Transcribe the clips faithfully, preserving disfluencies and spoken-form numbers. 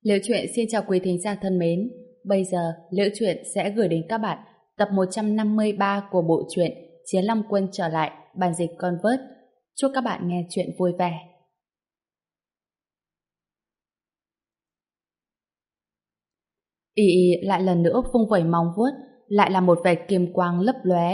Liễu Chuyện xin chào quý thính giả thân mến. Bây giờ Liễu Chuyện sẽ gửi đến các bạn tập một trăm năm mươi ba của bộ truyện Chiến Long Quân trở lại, bản dịch Convert. Chúc các bạn nghe chuyện vui vẻ. Y Y lại lần nữa vung vẩy móng vuốt, lại là một vệt kim quang lấp lóe.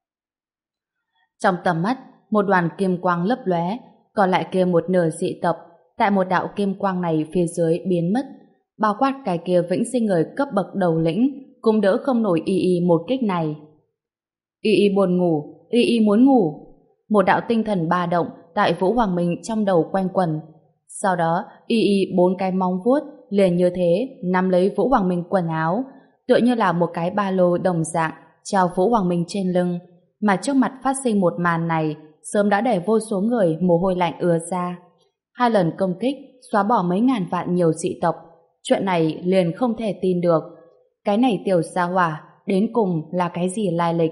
Trong tầm mắt, một đoàn kim quang lấp lóe, còn lại kia một nửa dị tộc, tại một đạo kim quang này phía dưới biến mất, bao quát cái kia vĩnh sinh người cấp bậc đầu lĩnh cũng đỡ không nổi Y Y một kích này. Y Y buồn ngủ, Y Y muốn ngủ. Một đạo tinh thần ba động tại Vũ Hoàng Minh trong đầu quanh quẩn. Sau đó, Y Y bốn cái móng vuốt liền như thế nắm lấy Vũ Hoàng Minh quần áo, tựa như là một cái ba lô đồng dạng treo Vũ Hoàng Minh trên lưng. Mà trước mặt phát sinh một màn này sớm đã để vô số người mồ hôi lạnh ứa ra. Hai lần công kích xóa bỏ mấy ngàn vạn nhiều dị tộc, chuyện này liền không thể tin được. Cái này tiểu gia hỏa đến cùng là cái gì lai lịch?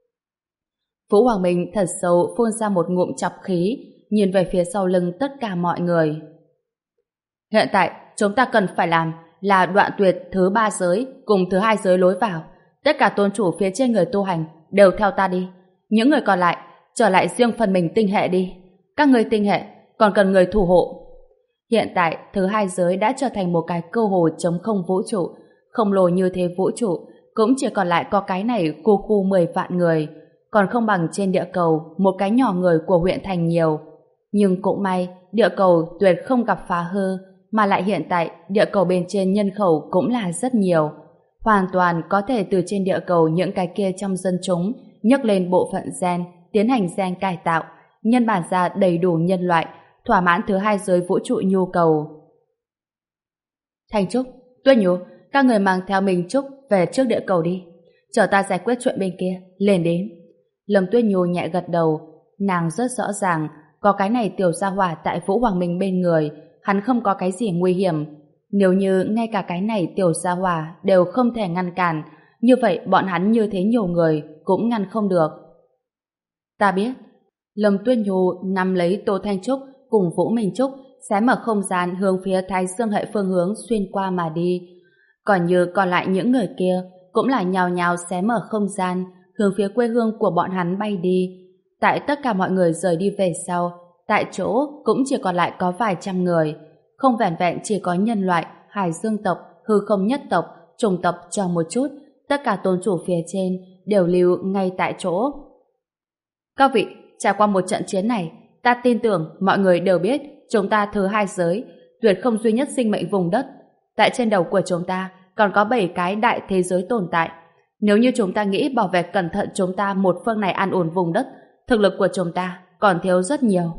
Vũ Hoàng Minh thật sâu phun ra một ngụm chọc khí, nhìn về phía sau lưng tất cả mọi người. Hiện tại chúng ta cần phải làm là đoạn tuyệt thứ ba giới cùng thứ hai giới lối vào. Tất cả tôn chủ phía trên người tu hành đều theo ta đi. Những người còn lại trở lại riêng phần mình tinh hệ đi. Các người tinh hệ còn cần người thủ hộ. Hiện tại thứ hai giới đã trở thành một cái cơ hồ trống không vũ trụ. Khổng lồ như thế vũ trụ cũng chỉ còn lại có cái này khu khu mười vạn người, còn không bằng trên địa cầu một cái nhỏ người của huyện thành nhiều. Nhưng cũng may địa cầu tuyệt không gặp phá hư, mà lại hiện tại địa cầu bên trên nhân khẩu cũng là rất nhiều, hoàn toàn có thể từ trên địa cầu những cái kia trong dân chúng nhấc lên bộ phận gen, tiến hành gen cải tạo, nhân bản ra đầy đủ nhân loại, thỏa mãn thứ hai giới vũ trụ nhu cầu. Thanh Trúc, Tuyết Nhu, các người mang theo mình Trúc về trước địa cầu đi, chờ ta giải quyết chuyện bên kia, lên đến. Lâm Tuyết Nhu nhẹ gật đầu, nàng rất rõ ràng có cái này tiểu gia hỏa tại Vũ Hoàng Minh bên người, hắn không có cái gì nguy hiểm. Nếu như ngay cả cái này tiểu gia hỏa đều không thể ngăn cản, như vậy bọn hắn như thế nhiều người cũng ngăn không được. Ta biết. Lâm Tuyết Nhu nắm lấy Tô Thanh Trúc cùng Vũ Minh Trúc xé mở không gian hướng phía Thái Dương hệ phương hướng xuyên qua mà đi. Còn như còn lại những người kia cũng là nhào nhào xé mở không gian hướng phía quê hương của bọn hắn bay đi. Tại tất cả mọi người rời đi về sau, tại chỗ cũng chỉ còn lại có vài trăm người, không vẻn vẹn chỉ có nhân loại, Hải Dương tộc, hư không nhất tộc, chủng tộc cho một chút, tất cả tôn chủ phía trên đều lưu ngay tại chỗ. Các vị, trải qua một trận chiến này, ta tin tưởng mọi người đều biết chúng ta thứ hai giới, tuyệt không duy nhất sinh mệnh vùng đất. Tại trên đầu của chúng ta còn có bảy cái đại thế giới tồn tại. Nếu như chúng ta nghĩ bảo vệ cẩn thận chúng ta một phương này an ổn vùng đất, thực lực của chúng ta còn thiếu rất nhiều.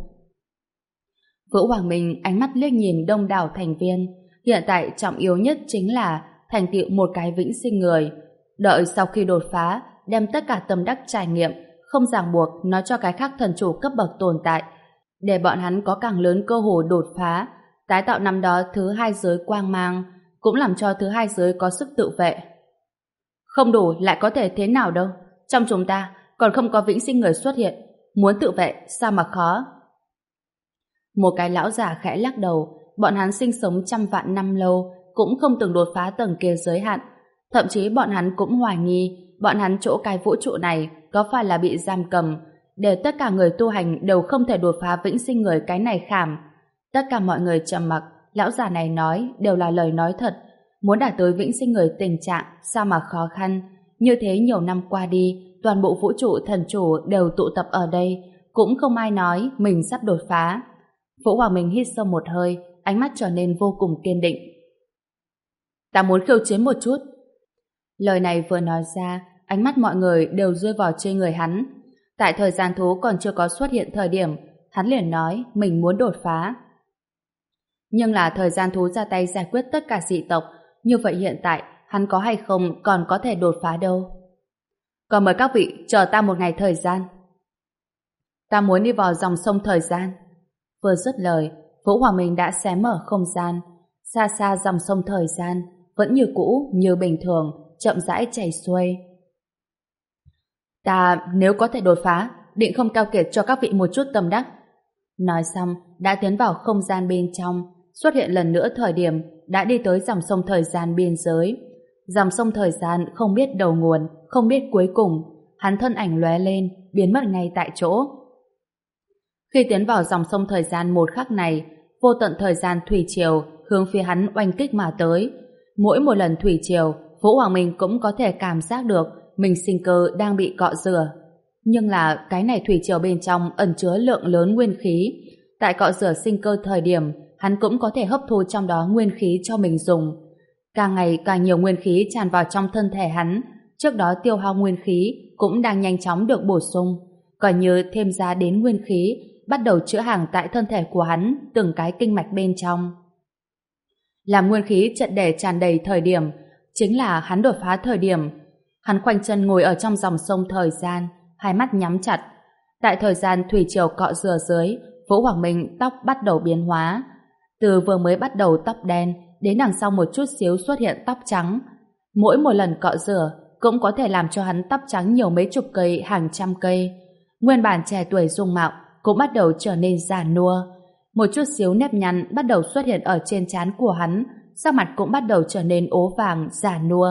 Vũ Hoàng Minh ánh mắt liếc nhìn đông đảo thành viên, hiện tại trọng yếu nhất chính là thành tựu một cái vĩnh sinh người. Đợi sau khi đột phá, đem tất cả tâm đắc trải nghiệm, không ràng buộc nói cho cái khác thần chủ cấp bậc tồn tại, để bọn hắn có càng lớn cơ hội đột phá, tái tạo năm đó thứ hai giới quang mang, cũng làm cho thứ hai giới có sức tự vệ. Không đủ lại có thể thế nào đâu, trong chúng ta còn không có vĩnh sinh người xuất hiện, muốn tự vệ sao mà khó. Một cái lão già khẽ lắc đầu, bọn hắn sinh sống trăm vạn năm lâu cũng không từng đột phá tầng kia giới hạn, thậm chí bọn hắn cũng hoài nghi bọn hắn chỗ cái vũ trụ này có phải là bị giam cầm, để tất cả người tu hành đều không thể đột phá vĩnh sinh người cái này khảm. Tất cả mọi người trầm mặc, lão già này nói đều là lời nói thật, muốn đạt tới vĩnh sinh người tình trạng sao mà khó khăn. Như thế nhiều năm qua đi, toàn bộ vũ trụ thần chủ đều tụ tập ở đây, cũng không ai nói mình sắp đột phá. Vũ Hoàng Minh hít sâu một hơi, ánh mắt trở nên vô cùng kiên định. Ta muốn khiêu chiến một chút. Lời này vừa nói ra, ánh mắt mọi người đều rơi vào trên người hắn. Tại thời gian thú còn chưa có xuất hiện thời điểm, hắn liền nói mình muốn đột phá. Nhưng là thời gian thú ra tay giải quyết tất cả dị tộc, như vậy hiện tại hắn có hay không còn có thể đột phá đâu. Còn mời các vị chờ ta một ngày thời gian. Ta muốn đi vào dòng sông thời gian. Vừa dứt lời, Vũ Hoàng Minh đã xé mở không gian. Xa xa dòng sông thời gian vẫn như cũ, như bình thường, chậm rãi chảy xuôi. Ta nếu có thể đột phá, định không keo kiệt cho các vị một chút tâm đắc. Nói xong, đã tiến vào không gian bên trong, xuất hiện lần nữa thời điểm đã đi tới dòng sông thời gian biên giới. Dòng sông thời gian không biết đầu nguồn, không biết cuối cùng, hắn thân ảnh lóe lên, biến mất ngay tại chỗ. Khi tiến vào dòng sông thời gian một khắc này, vô tận thời gian thủy triều hướng phía hắn oanh kích mà tới. Mỗi một lần thủy triều, Vũ Hoàng Minh cũng có thể cảm giác được mình sinh cơ đang bị cọ rửa. Nhưng là cái này thủy triều bên trong ẩn chứa lượng lớn nguyên khí. Tại cọ rửa sinh cơ thời điểm, hắn cũng có thể hấp thu trong đó nguyên khí cho mình dùng. Càng ngày càng nhiều nguyên khí tràn vào trong thân thể hắn, trước đó tiêu hao nguyên khí cũng đang nhanh chóng được bổ sung, coi như thêm ra đến nguyên khí, bắt đầu chữa hàng tại thân thể của hắn từng cái kinh mạch bên trong. Làm nguyên khí trận để tràn đầy thời điểm, chính là hắn đột phá thời điểm. Hắn khoanh chân ngồi ở trong dòng sông thời gian, hai mắt nhắm chặt. Tại thời gian thủy triều cọ rửa dưới, Vũ Hoàng Minh tóc bắt đầu biến hóa. Từ vừa mới bắt đầu tóc đen, đến đằng sau một chút xíu xuất hiện tóc trắng. Mỗi một lần cọ rửa cũng có thể làm cho hắn tóc trắng nhiều mấy chục cây, hàng trăm cây. Nguyên bản trẻ tuổi dung mạo cũng bắt đầu trở nên già nua. Một chút xíu nếp nhăn bắt đầu xuất hiện ở trên trán của hắn, sắc mặt cũng bắt đầu trở nên ố vàng, già nua.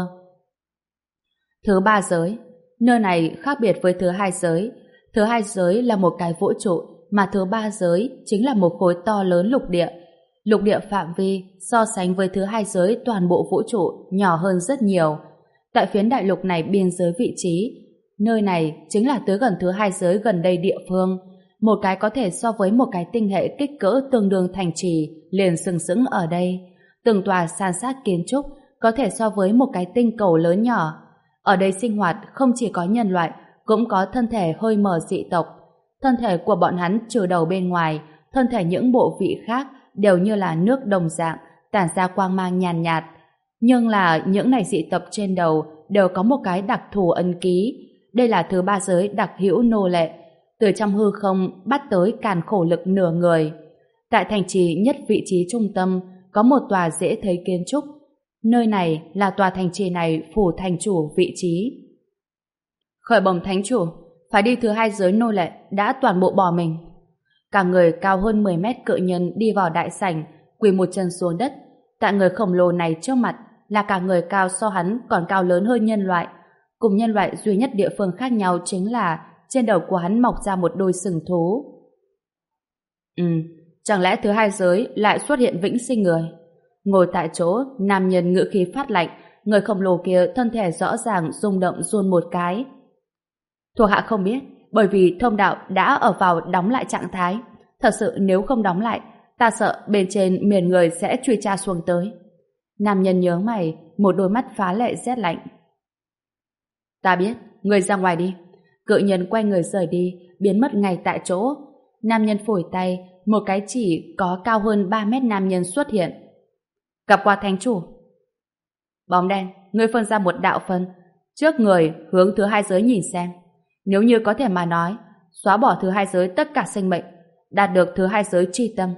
Thứ ba giới, nơi này khác biệt với thứ hai giới. Thứ hai giới là một cái vũ trụ, mà thứ ba giới chính là một khối to lớn lục địa. Lục địa phạm vi so sánh với thứ hai giới toàn bộ vũ trụ nhỏ hơn rất nhiều. Tại phiến đại lục này biên giới vị trí, nơi này chính là tới gần thứ hai giới gần đây địa phương. Một cái có thể so với một cái tinh hệ kích cỡ tương đương thành trì liền sừng sững ở đây. Từng tòa san sát kiến trúc có thể so với một cái tinh cầu lớn nhỏ. Ở đây sinh hoạt không chỉ có nhân loại, cũng có thân thể hơi mờ dị tộc. Thân thể của bọn hắn trừ đầu bên ngoài, thân thể những bộ vị khác đều như là nước đồng dạng, tản ra quang mang nhàn nhạt, nhạt. Nhưng là những này dị tộc trên đầu đều có một cái đặc thù ấn ký. Đây là thứ ba giới đặc hữu nô lệ. Từ trong hư không bắt tới càn khổ lực nửa người. Tại thành trì nhất vị trí trung tâm có một tòa dễ thấy kiến trúc. Nơi này là tòa thành trì này phủ thành chủ vị trí. Khởi bẩm thánh chủ, phải đi thứ hai giới nô lệ đã toàn bộ bỏ mình. Cả người cao hơn mười mét cự nhân đi vào đại sảnh, quỳ một chân xuống đất. Tại người khổng lồ này trước mặt là cả người cao so hắn còn cao lớn hơn nhân loại. Cùng nhân loại duy nhất địa phương khác nhau chính là trên đầu của hắn mọc ra một đôi sừng thú. Ừ, chẳng lẽ thứ hai giới lại xuất hiện vĩnh sinh người? Ngồi tại chỗ, nam nhân ngữ khí phát lạnh, người khổng lồ kia thân thể rõ ràng rung động run một cái. Thuộc hạ không biết, bởi vì thông đạo đã ở vào đóng lại trạng thái. Thật sự nếu không đóng lại, ta sợ bên trên miền người sẽ truy tra xuống tới. Nam nhân nhớ mày, một đôi mắt phá lệ rét lạnh. Ta biết, người ra ngoài đi. Cự nhân quay người rời đi, biến mất ngay tại chỗ. Nam nhân phủi tay, một cái chỉ có cao hơn ba mét nam nhân xuất hiện. Gặp qua thánh chủ. Bóng đen, ngươi phân ra một đạo phân, trước người hướng thứ hai giới nhìn xem. Nếu như có thể mà nói, xóa bỏ thứ hai giới tất cả sinh mệnh, đạt được thứ hai giới tri tâm.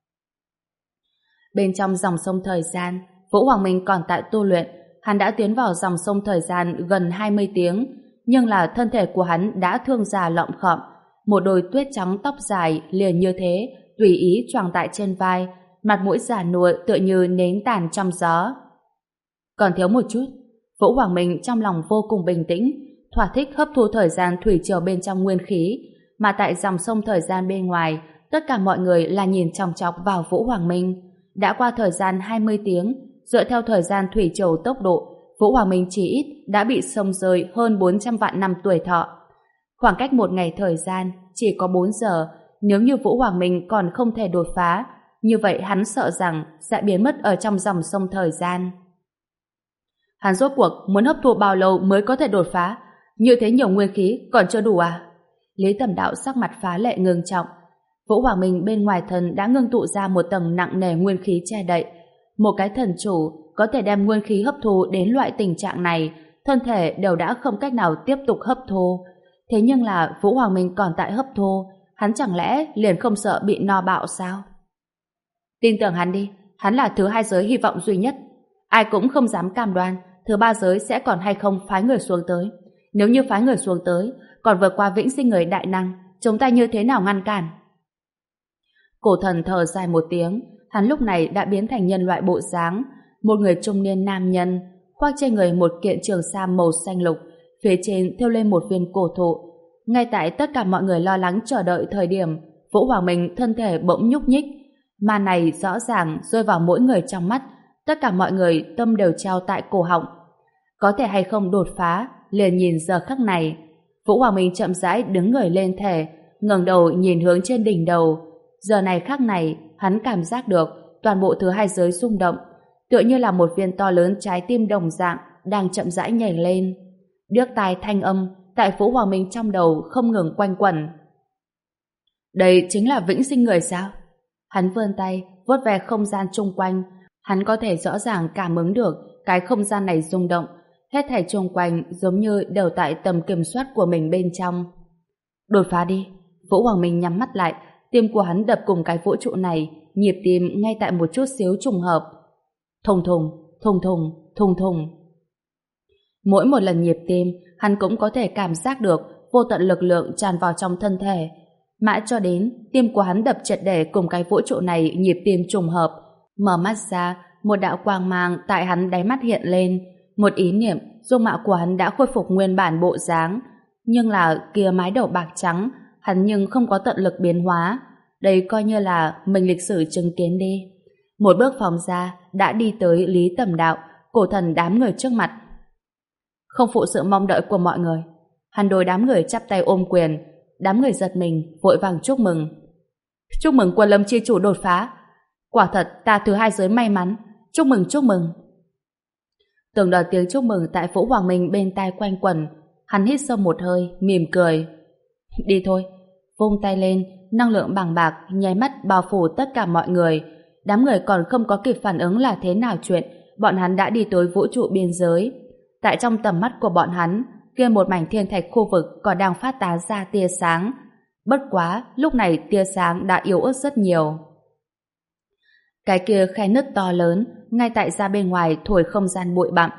Bên trong dòng sông thời gian, Vũ Hoàng Minh còn tại tu luyện. Hắn đã tiến vào dòng sông thời gian gần hai mươi tiếng, nhưng là thân thể của hắn đã thương già lọm khọm. Một đôi tuyết trắng tóc dài liền như thế, tùy ý choàng tại trên vai, mặt mũi già nua tựa như nến tàn trong gió. Còn thiếu một chút. Vũ Hoàng Minh trong lòng vô cùng bình tĩnh, thỏa thích hấp thu thời gian thủy triều bên trong nguyên khí, mà tại dòng sông thời gian bên ngoài, tất cả mọi người là nhìn chòng chọc vào Vũ Hoàng Minh. Đã qua thời gian hai mươi tiếng, dựa theo thời gian thủy triều tốc độ, Vũ Hoàng Minh chỉ ít đã bị sông rơi hơn bốn trăm vạn năm tuổi thọ. Khoảng cách một ngày thời gian chỉ có bốn giờ, nếu như Vũ Hoàng Minh còn không thể đột phá, như vậy hắn sợ rằng sẽ biến mất ở trong dòng sông thời gian. Hắn rốt cuộc muốn hấp thụ bao lâu mới có thể đột phá? Như thế nhiều nguyên khí còn chưa đủ à? Lý Tầm Đạo sắc mặt phá lệ ngưng trọng. Vũ Hoàng Minh bên ngoài thân đã ngưng tụ ra một tầng nặng nề nguyên khí che đậy. Một cái thần chủ có thể đem nguyên khí hấp thu đến loại tình trạng này, thân thể đều đã không cách nào tiếp tục hấp thu. Thế nhưng là Vũ Hoàng Minh còn tại hấp thu, hắn chẳng lẽ liền không sợ bị no bạo sao? Tin tưởng hắn đi, hắn là thứ hai giới hy vọng duy nhất. Ai cũng không dám cam đoan thứ ba giới sẽ còn hay không phái người xuống tới. Nếu như phái người xuống tới, còn vượt qua vĩnh sinh người đại năng, chúng ta như thế nào ngăn cản? Cổ thần thở dài một tiếng, hắn lúc này đã biến thành nhân loại bộ dáng, một người trung niên nam nhân, khoác trên người một kiện trường sam màu xanh lục, phía trên thêu lên một viên cổ thụ. Ngay tại tất cả mọi người lo lắng chờ đợi thời điểm, Vũ Hoàng Minh thân thể bỗng nhúc nhích. Màn này rõ ràng rơi vào mỗi người trong mắt, tất cả mọi người tâm đều treo tại cổ họng. Có thể hay không đột phá, liền nhìn giờ khắc này. Vũ Hoàng Minh chậm rãi đứng người lên thể, ngẩng đầu nhìn hướng trên đỉnh đầu. Giờ này khắc này, hắn cảm giác được toàn bộ thứ hai giới rung động, tựa như là một viên to lớn trái tim đồng dạng đang chậm rãi nhảy lên. Điếc tai thanh âm tại Vũ Hoàng Minh trong đầu không ngừng quanh quẩn. Đây chính là vĩnh sinh người sao? Hắn vươn tay, vuốt ve không gian chung quanh. Hắn có thể rõ ràng cảm ứng được cái không gian này rung động, hết thảy chung quanh giống như đều tại tầm kiểm soát của mình bên trong. Đột phá đi. Vũ Hoàng Minh nhắm mắt lại, tim của hắn đập cùng cái vũ trụ này, nhịp tim ngay tại một chút xíu trùng hợp. Thùng thùng, thùng thùng, thùng thùng. Mỗi một lần nhịp tim, hắn cũng có thể cảm giác được vô tận lực lượng tràn vào trong thân thể. Mãi cho đến tim của hắn đập triệt để cùng cái vũ trụ này nhịp tim trùng hợp. Mở mắt ra, một đạo quang mang tại hắn đáy mắt hiện lên. Một ý niệm, dung mạo của hắn đã khôi phục nguyên bản bộ dáng. Nhưng là kia mái đầu bạc trắng, hắn nhưng không có tận lực biến hóa. Đây coi như là mình lịch sử chứng kiến đi. Một bước phóng ra, đã đi tới Lý Tầm Đạo, cổ thần đám người trước mặt. Không phụ sự mong đợi của mọi người. Hắn đối đám người chắp tay ôm quyền. Đám người giật mình, vội vàng chúc mừng. Chúc mừng Quân Lâm chi chủ đột phá. Quả thật ta thứ hai giới may mắn. Chúc mừng, chúc mừng. Từng đợt tiếng chúc mừng tại Vũ Hoàng Minh bên tai quanh quẩn. Hắn hít sâu một hơi, mỉm cười. Đi thôi. Vung tay lên, năng lượng bằng bạc nháy mắt bao phủ tất cả mọi người. Đám người còn không có kịp phản ứng là thế nào chuyện, bọn hắn đã đi tới vũ trụ biên giới. Tại trong tầm mắt của bọn hắn, kia một mảnh thiên thạch khu vực còn đang phát tán ra tia sáng. Bất quá, lúc này tia sáng đã yếu ớt rất nhiều. Cái kia khe nứt to lớn, ngay tại ra bên ngoài thổi không gian bụi bặm.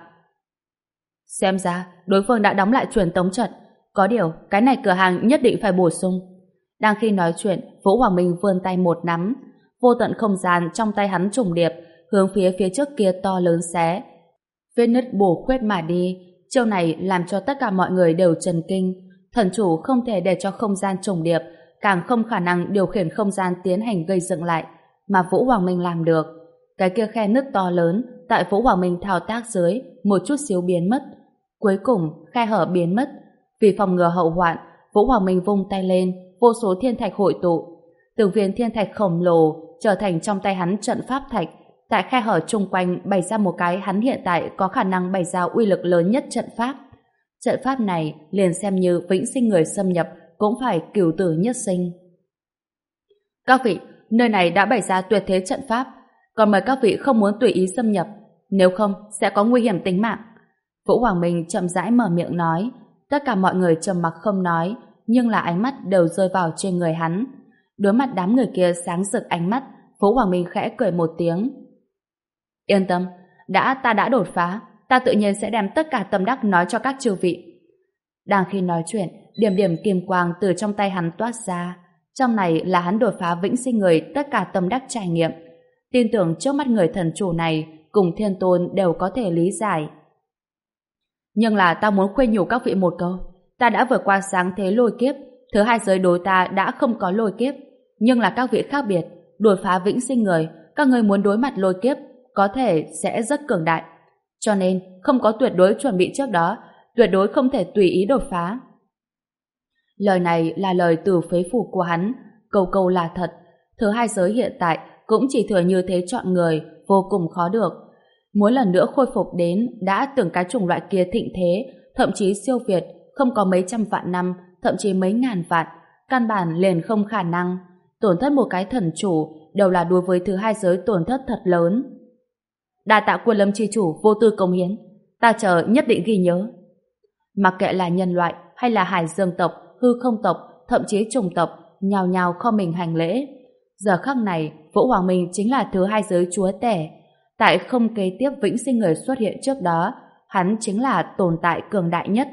Xem ra, đối phương đã đóng lại truyền tống trận. Có điều, cái này cửa hàng nhất định phải bổ sung. Đang khi nói chuyện, Vũ Hoàng Minh vươn tay một nắm. Vô tận không gian trong tay hắn trùng điệp, hướng phía phía trước kia to lớn xé. Vết nứt bổ khuyết mà đi. Chiêu này làm cho tất cả mọi người đều chần kinh. Thần chủ không thể để cho không gian trùng điệp, càng không khả năng điều khiển không gian tiến hành gây dựng lại, mà Vũ Hoàng Minh làm được. Cái kia khe nứt to lớn tại Vũ Hoàng Minh thao tác dưới một chút xíu biến mất. Cuối cùng khe hở biến mất. Vì phòng ngừa hậu hoạn, Vũ Hoàng Minh vung tay lên, vô số thiên thạch hội tụ. Từng viên thiên thạch khổng lồ trở thành trong tay hắn trận pháp thạch. Tại khe hở chung quanh bày ra một cái hắn hiện tại có khả năng bày ra uy lực lớn nhất trận pháp. Trận pháp này liền xem như vĩnh sinh người xâm nhập cũng phải cửu tử nhất sinh. Các vị, nơi này đã bày ra tuyệt thế trận pháp, còn mời các vị không muốn tùy ý xâm nhập, nếu không sẽ có nguy hiểm tính mạng. Vũ Hoàng Minh chậm rãi mở miệng nói. Tất cả mọi người trầm mặc không nói, nhưng là ánh mắt đều rơi vào trên người hắn. Đối mặt đám người kia sáng rực ánh mắt, Vũ Hoàng Minh khẽ cười một tiếng. Yên tâm, đã ta đã đột phá, ta tự nhiên sẽ đem tất cả tâm đắc nói cho các chư vị. Đang khi nói chuyện, điểm điểm kim quang từ trong tay hắn toát ra. Trong này là hắn đột phá vĩnh sinh người tất cả tâm đắc trải nghiệm. Tin tưởng trước mắt người thần chủ này cùng thiên tôn đều có thể lý giải. Nhưng là ta muốn khuyên nhủ các vị một câu. Ta đã vượt qua sáng thế lôi kiếp, thứ hai giới đối ta đã không có lôi kiếp. Nhưng là các vị khác biệt, đột phá vĩnh sinh người, các người muốn đối mặt lôi kiếp có thể sẽ rất cường đại. Cho nên không có tuyệt đối chuẩn bị trước đó, tuyệt đối không thể tùy ý đột phá. Lời này là lời từ phế phủ của hắn, câu câu là thật. Thứ hai giới hiện tại cũng chỉ thừa như thế chọn người, vô cùng khó được. Muốn lần nữa khôi phục đến đã từng cái chủng loại kia thịnh thế, thậm chí siêu việt, không có mấy trăm vạn năm, thậm chí mấy ngàn vạn, căn bản liền không khả năng. Tổn thất một cái thần chủ đều là đối với thứ hai giới tổn thất thật lớn. Đa tạ Quân Lâm chi chủ vô tư công hiến, ta chờ nhất định ghi nhớ. Mặc kệ là nhân loại hay là hải dương tộc, hư không tộc, thậm chí trùng tộc, nhào nhào kho mình hành lễ. Giờ khắc này, Vũ Hoàng Minh chính là thứ hai giới chúa tể. Tại không kế tiếp vĩnh sinh người xuất hiện trước đó, hắn chính là tồn tại cường đại nhất.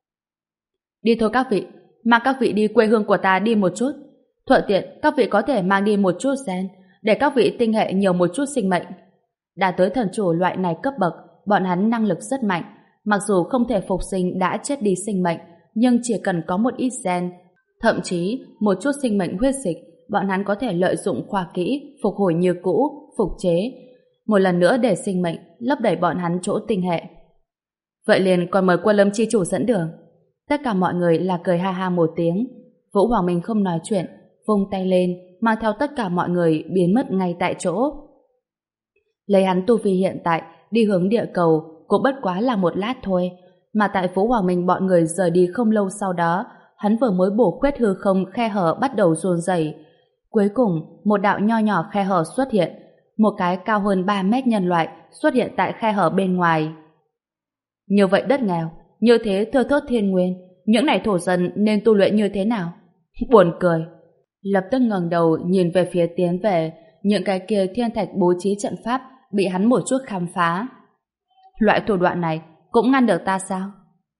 Đi thôi các vị, mang các vị đi quê hương của ta đi một chút. Thuận tiện, các vị có thể mang đi một chút gen, để các vị tinh hệ nhiều một chút sinh mệnh. Đã tới thần chủ loại này cấp bậc, bọn hắn năng lực rất mạnh, mặc dù không thể phục sinh đã chết đi sinh mệnh, nhưng chỉ cần có một ít gen, thậm chí một chút sinh mệnh huyết dịch, bọn hắn có thể lợi dụng khoa kỹ, phục hồi như cũ, phục chế, một lần nữa để sinh mệnh lấp đầy bọn hắn chỗ tinh hệ. Vậy liền còn mời Quân Lâm chi chủ dẫn đường. Tất cả mọi người là cười ha ha một tiếng. Vũ Hoàng Minh không nói chuyện, vung tay lên, mang theo tất cả mọi người biến mất ngay tại chỗ. Lấy hắn tu vi hiện tại, đi hướng địa cầu cũng bất quá là một lát thôi, mà tại Vũ Hoàng Minh bọn người rời đi không lâu sau đó, hắn vừa mới bổ khuyết hư không, khe hở bắt đầu run rẩy. Cuối cùng, một đạo nho nhỏ khe hở xuất hiện, một cái cao hơn ba mét nhân loại xuất hiện tại khe hở bên ngoài. Như vậy đất nghèo, như thế thưa thớt thiên nguyên, những này thổ dân nên tu luyện như thế nào? Buồn cười. Lập tức ngẩng đầu nhìn về phía tiến về, những cái kia thiên thạch bố trí trận pháp bị hắn một chút khám phá. Loại thủ đoạn này cũng ngăn được ta sao?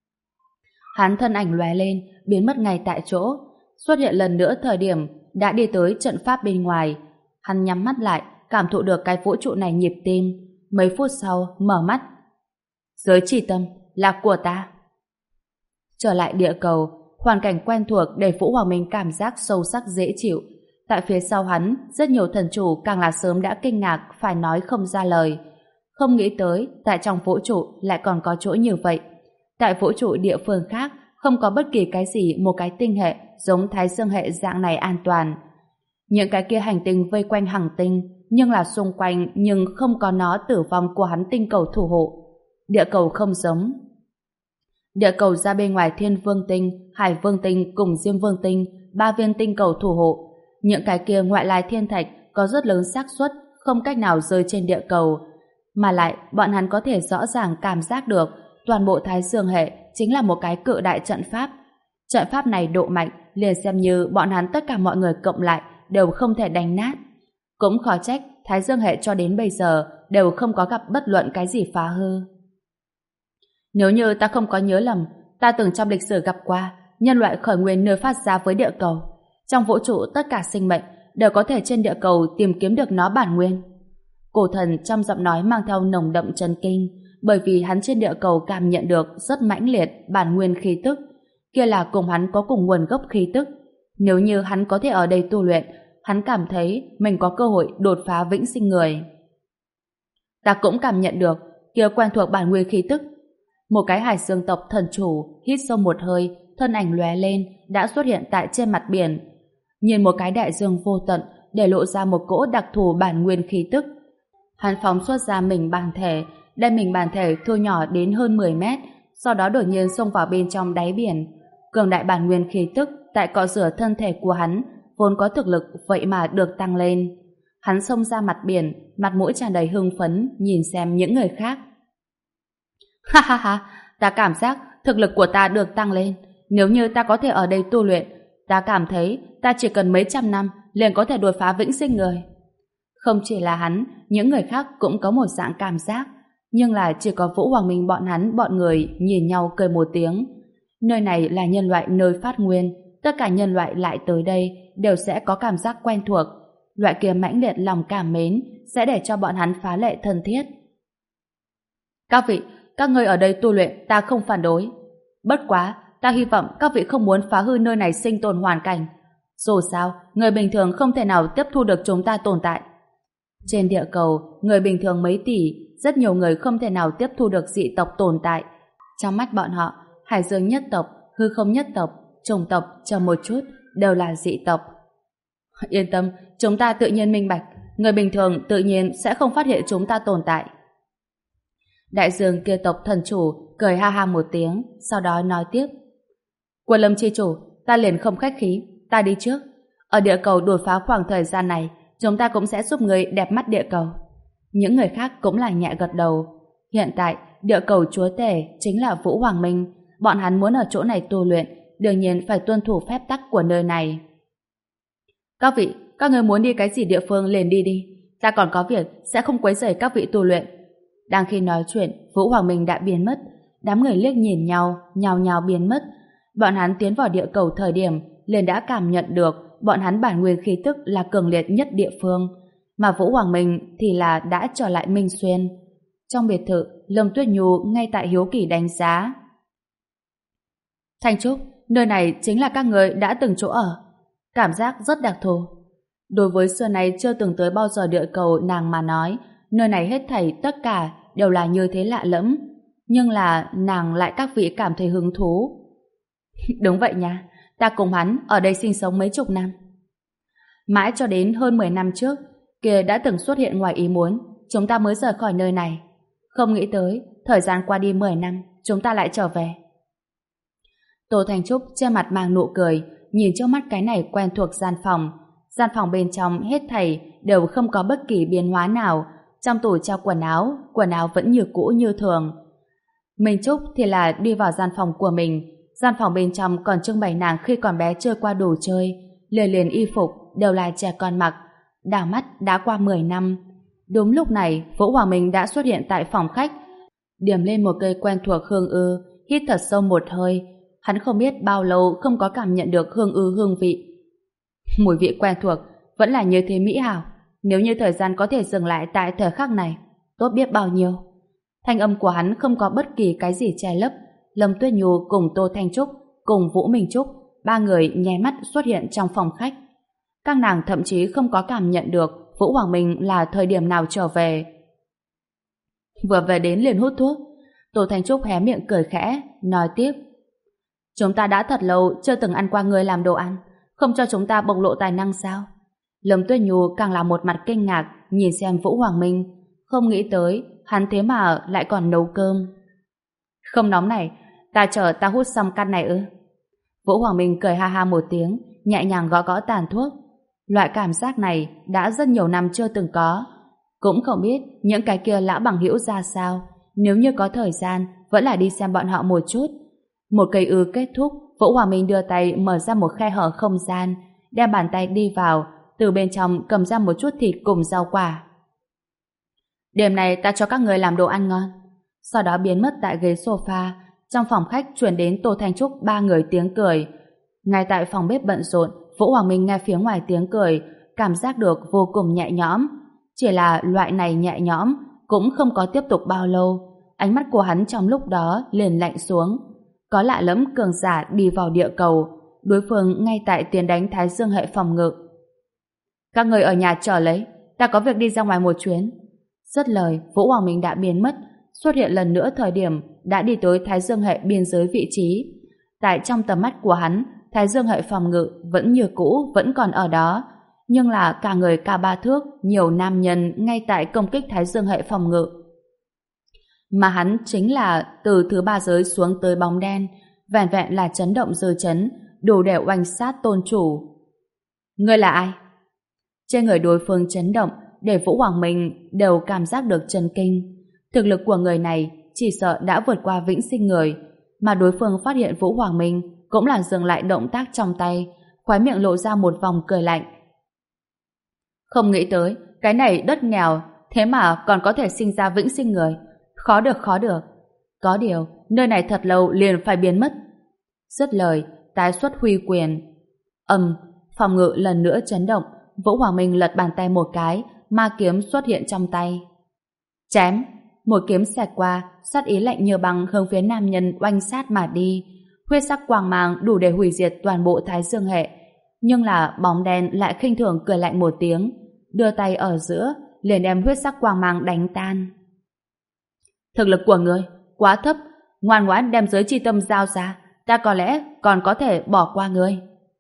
Hắn thân ảnh lóe lên, biến mất ngay tại chỗ, xuất hiện lần nữa thời điểm đã đi tới trận pháp bên ngoài. Hắn nhắm mắt lại, cảm thụ được cái vũ trụ này nhịp tim. Mấy phút sau, mở mắt. Giới chi tâm là của ta. Trở lại địa cầu, hoàn cảnh quen thuộc để Vũ Hoàng Minh cảm giác sâu sắc dễ chịu. Tại phía sau hắn, rất nhiều thần chủ càng là sớm đã kinh ngạc, phải nói không ra lời. Không nghĩ tới, tại trong vũ trụ lại còn có chỗ như vậy. Tại vũ trụ địa phương khác, không có bất kỳ cái gì một cái tinh hệ giống Thái Dương hệ dạng này an toàn. Những cái kia hành tinh vây quanh hành tinh, nhưng là xung quanh nhưng không có nó tử vong của hắn tinh cầu thủ hộ. Địa cầu không giống. Địa cầu ra bên ngoài Thiên Vương Tinh, Hải Vương Tinh cùng Diêm Vương Tinh, ba viên tinh cầu thủ hộ. Những cái kia ngoại lai thiên thạch có rất lớn xác suất không cách nào rơi trên địa cầu. Mà lại, bọn hắn có thể rõ ràng cảm giác được toàn bộ Thái Dương hệ chính là một cái cự đại trận pháp. Trận pháp này độ mạnh, liền xem như bọn hắn tất cả mọi người cộng lại đều không thể đánh nát. Cũng khó trách Thái Dương hệ cho đến bây giờ đều không có gặp bất luận cái gì phá hư. Nếu như ta không có nhớ lầm, ta từng trong lịch sử gặp qua nhân loại khởi nguyên nơi phát ra với địa cầu. Trong vũ trụ tất cả sinh mệnh đều có thể trên địa cầu tìm kiếm được nó bản nguyên. Cổ thần trong giọng nói mang theo nồng đậm chấn kinh, bởi vì hắn trên địa cầu cảm nhận được rất mãnh liệt bản nguyên khí tức, kia là cùng hắn có cùng nguồn gốc khí tức. Nếu như hắn có thể ở đây tu luyện, hắn cảm thấy mình có cơ hội đột phá vĩnh sinh người. Ta cũng cảm nhận được kia quen thuộc bản nguyên khí tức. Một cái hải dương tộc thần chủ hít sâu một hơi, thân ảnh lóe lên, đã xuất hiện tại trên mặt biển. Nhìn một cái đại dương vô tận để lộ ra một cỗ đặc thù bản nguyên khí tức. Hắn phóng xuất ra mình bản thể, đem mình bản thể thu nhỏ đến hơn mười mét, sau đó đột nhiên xông vào bên trong đáy biển. Cường đại bản nguyên khí tức tại cọ rửa thân thể của hắn, vốn có thực lực vậy mà được tăng lên. Hắn xông ra mặt biển, mặt mũi tràn đầy hưng phấn, nhìn xem những người khác. Ha ha ha, ta cảm giác thực lực của ta được tăng lên. Nếu như ta có thể ở đây tu luyện, ta cảm thấy ta chỉ cần mấy trăm năm liền có thể đột phá vĩnh sinh người. Không chỉ là hắn, những người khác cũng có một dạng cảm giác, nhưng là chỉ có Vũ Hoàng Minh bọn hắn, bọn người nhìn nhau cười một tiếng. Nơi này là nhân loại nơi phát nguyên, tất cả nhân loại lại tới đây đều sẽ có cảm giác quen thuộc. Loại kia mãnh liệt lòng cảm mến sẽ để cho bọn hắn phá lệ thân thiết. Các vị, các ngươi ở đây tu luyện ta không phản đối. Bất quá, ta hy vọng các vị không muốn phá hư nơi này sinh tồn hoàn cảnh. Dù sao, người bình thường không thể nào tiếp thu được chúng ta tồn tại. Trên địa cầu, người bình thường mấy tỷ, rất nhiều người không thể nào tiếp thu được dị tộc tồn tại. Trong mắt bọn họ, Hải Dương nhất tộc, hư không nhất tộc, chủng tộc chờ một chút đều là dị tộc. Yên tâm, chúng ta tự nhiên minh bạch, người bình thường tự nhiên sẽ không phát hiện chúng ta tồn tại. Đại dương kia tộc thần chủ cười ha ha một tiếng, sau đó nói tiếp. Quân Lâm chi chủ, ta liền không khách khí, ta đi trước. Ở địa cầu đột phá khoảng thời gian này, chúng ta cũng sẽ giúp người đẹp mắt địa cầu. Những người khác cũng là nhẹ gật đầu. Hiện tại, địa cầu chúa tể chính là Vũ Hoàng Minh. Bọn hắn muốn ở chỗ này tu luyện, đương nhiên phải tuân thủ phép tắc của nơi này. Các vị, các người muốn đi cái gì địa phương liền đi đi. Ta còn có việc, sẽ không quấy rầy các vị tu luyện. Đang khi nói chuyện, Vũ Hoàng Minh đã biến mất. Đám người liếc nhìn nhau, nhào nhào biến mất. Bọn hắn tiến vào địa cầu thời điểm liền đã cảm nhận được bọn hắn bản nguyên khí tức là cường liệt nhất địa phương. mà Vũ Hoàng Minh thì là đã trở lại Minh Xuyên. Trong biệt thự, Lâm Tuyết Nhu ngay tại hiếu kỳ đánh giá. Thanh Trúc, nơi này chính là các người đã từng chỗ ở. Cảm giác rất đặc thù. Đối với xưa này chưa từng tới bao giờ địa cầu nàng mà nói, nơi này hết thảy tất cả đều là như thế lạ lẫm. Nhưng là nàng lại các vị cảm thấy hứng thú. Đúng vậy nha, ta cùng hắn ở đây sinh sống mấy chục năm. Mãi cho đến hơn mười năm trước, kia đã từng xuất hiện ngoài ý muốn, chúng ta mới rời khỏi nơi này. Không nghĩ tới, thời gian qua đi mười năm, chúng ta lại trở về. Tô Thanh Trúc trên mặt mang nụ cười, nhìn trước mắt cái này quen thuộc gian phòng. Gian phòng bên trong hết thảy đều không có bất kỳ biến hóa nào. Trong tủ treo quần áo, quần áo vẫn như cũ như thường. Minh Trúc thì là đi vào gian phòng của mình. Gian phòng bên trong còn trưng bày nàng khi còn bé chơi qua đồ chơi, liền liền y phục đều là trẻ con mặc. Đảo mắt đã qua mười năm. Đúng lúc này, Vũ Hoàng Minh đã xuất hiện tại phòng khách, điểm lên một cây quen thuộc hương ư, hít thật sâu một hơi. Hắn không biết bao lâu không có cảm nhận được hương ư hương vị. Mùi vị quen thuộc vẫn là như thế mỹ hảo. Nếu như thời gian có thể dừng lại tại thời khắc này, tốt biết bao nhiêu. Thanh âm của hắn không có bất kỳ cái gì che lấp. Lâm Tuyết Nhu cùng Tô Thanh Trúc cùng Vũ Minh Trúc, ba người nháy mắt xuất hiện trong phòng khách. Các nàng thậm chí không có cảm nhận được Vũ Hoàng Minh là thời điểm nào trở về. Vừa về đến liền hút thuốc. Tô Thanh Trúc hé miệng cười khẽ, nói tiếp: Chúng ta đã thật lâu chưa từng ăn qua người làm đồ ăn, không cho chúng ta bộc lộ tài năng sao? Lâm Tuyết Nhu càng là một mặt kinh ngạc nhìn xem Vũ Hoàng Minh, không nghĩ tới hắn thế mà lại còn nấu cơm. Không nóng này, ta chờ ta hút xong căn này ư? Vũ Hoàng Minh cười ha ha một tiếng, nhẹ nhàng gõ gõ tàn thuốc. Loại cảm giác này đã rất nhiều năm chưa từng có. Cũng không biết những cái kia lão bằng hữu ra sao, nếu như có thời gian vẫn là đi xem bọn họ một chút. Một cây ư kết thúc, Vũ Hoàng Minh đưa tay mở ra một khe hở không gian, đem bàn tay đi vào, từ bên trong cầm ra một chút thịt cùng rau quả. Đêm này ta cho các người làm đồ ăn ngon. Sau đó biến mất tại ghế sofa. Trong phòng khách truyền đến Tô Thanh Trúc ba người tiếng cười. Ngay tại phòng bếp bận rộn, Vũ Hoàng Minh nghe phía ngoài tiếng cười, cảm giác được vô cùng nhẹ nhõm. Chỉ là loại này nhẹ nhõm cũng không có tiếp tục bao lâu. Ánh mắt của hắn trong lúc đó liền lạnh xuống. Có lạ lẫm cường giả đi vào địa cầu, đối phương ngay tại tiền đánh Thái Dương hệ phòng ngự. Các người ở nhà chờ lấy, ta có việc đi ra ngoài một chuyến. Dứt lời, Vũ Hoàng Minh đã biến mất, xuất hiện lần nữa thời điểm đã đi tới Thái Dương hệ biên giới vị trí. Tại trong tầm mắt của hắn, Thái Dương hệ phòng ngự vẫn như cũ, vẫn còn ở đó, nhưng là cả người cao ba thước, nhiều nam nhân ngay tại công kích Thái Dương hệ phòng ngự. Mà hắn chính là từ thứ ba giới xuống tới bóng đen, vẻn vẹn là chấn động dư chấn, đủ để oanh sát tôn chủ. Ngươi là ai? Trên người đối phương chấn động, để Vũ Hoàng Minh đều cảm giác được chấn kinh. Thực lực của người này chỉ sợ đã vượt qua vĩnh sinh người, mà đối phương phát hiện Vũ Hoàng Minh cũng là dừng lại động tác trong tay, khóe miệng lộ ra một vòng cười lạnh. Không nghĩ tới, cái này đất nghèo, thế mà còn có thể sinh ra vĩnh sinh người. Khó được, khó được. Có điều, nơi này thật lâu liền phải biến mất. Dứt lời, tái xuất huy quyền. Ầm, phòng ngự lần nữa chấn động, Vũ Hoàng Minh lật bàn tay một cái, ma kiếm xuất hiện trong tay. Chém, một kiếm xẹt qua, sát ý lạnh như băng hướng phía nam nhân oanh sát mà đi. Huyết sắc quang mang đủ để hủy diệt toàn bộ Thái Dương hệ. Nhưng là bóng đen lại khinh thường cười lạnh một tiếng, đưa tay ở giữa, liền đem huyết sắc quang mang đánh tan. Thực lực của ngươi quá thấp, ngoan ngoãn đem giới chi tâm giao ra, ta có lẽ còn có thể bỏ qua ngươi.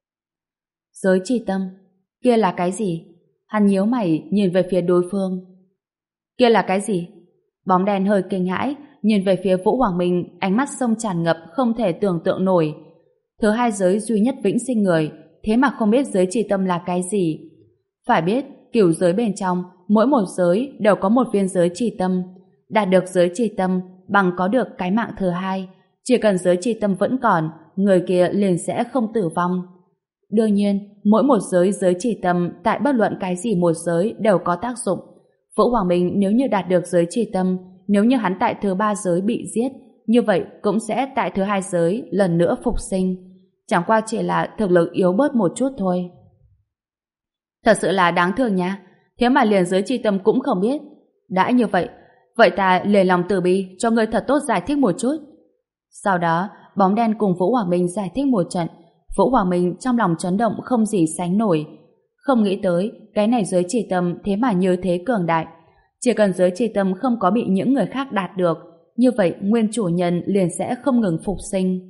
Giới chi tâm, kia là cái gì? Hắn nhíu mày nhìn về phía đối phương. Kia là cái gì? Bóng đen hơi kinh hãi, nhìn về phía Vũ Hoàng Minh, ánh mắt sông tràn ngập không thể tưởng tượng nổi. Thứ hai giới duy nhất vĩnh sinh người, thế mà không biết giới chi tâm là cái gì. Phải biết, cửu giới bên trong, mỗi một giới đều có một viên giới chi tâm. Đạt được giới chi tâm bằng có được cái mạng thứ hai. Chỉ cần giới chi tâm vẫn còn, người kia liền sẽ không tử vong. Đương nhiên, mỗi một giới giới chỉ tâm tại bất luận cái gì một giới đều có tác dụng. Vũ Hoàng Minh nếu như đạt được giới chỉ tâm, nếu như hắn tại thứ ba giới bị giết, như vậy cũng sẽ tại thứ hai giới lần nữa phục sinh. Chẳng qua chỉ là thực lực yếu bớt một chút thôi. Thật sự là đáng thương nha. thế mà liền giới chi tâm cũng không biết. Đã như vậy, vậy ta lề lòng từ bi cho ngươi thật tốt giải thích một chút. Sau đó, bóng đen cùng Vũ Hoàng Minh giải thích một trận. Vũ Hoàng Minh trong lòng chấn động không gì sánh nổi. Không nghĩ tới, cái này giới chi tâm thế mà như thế cường đại. Chỉ cần giới chi tâm không có bị những người khác đạt được, như vậy nguyên chủ nhân liền sẽ không ngừng phục sinh.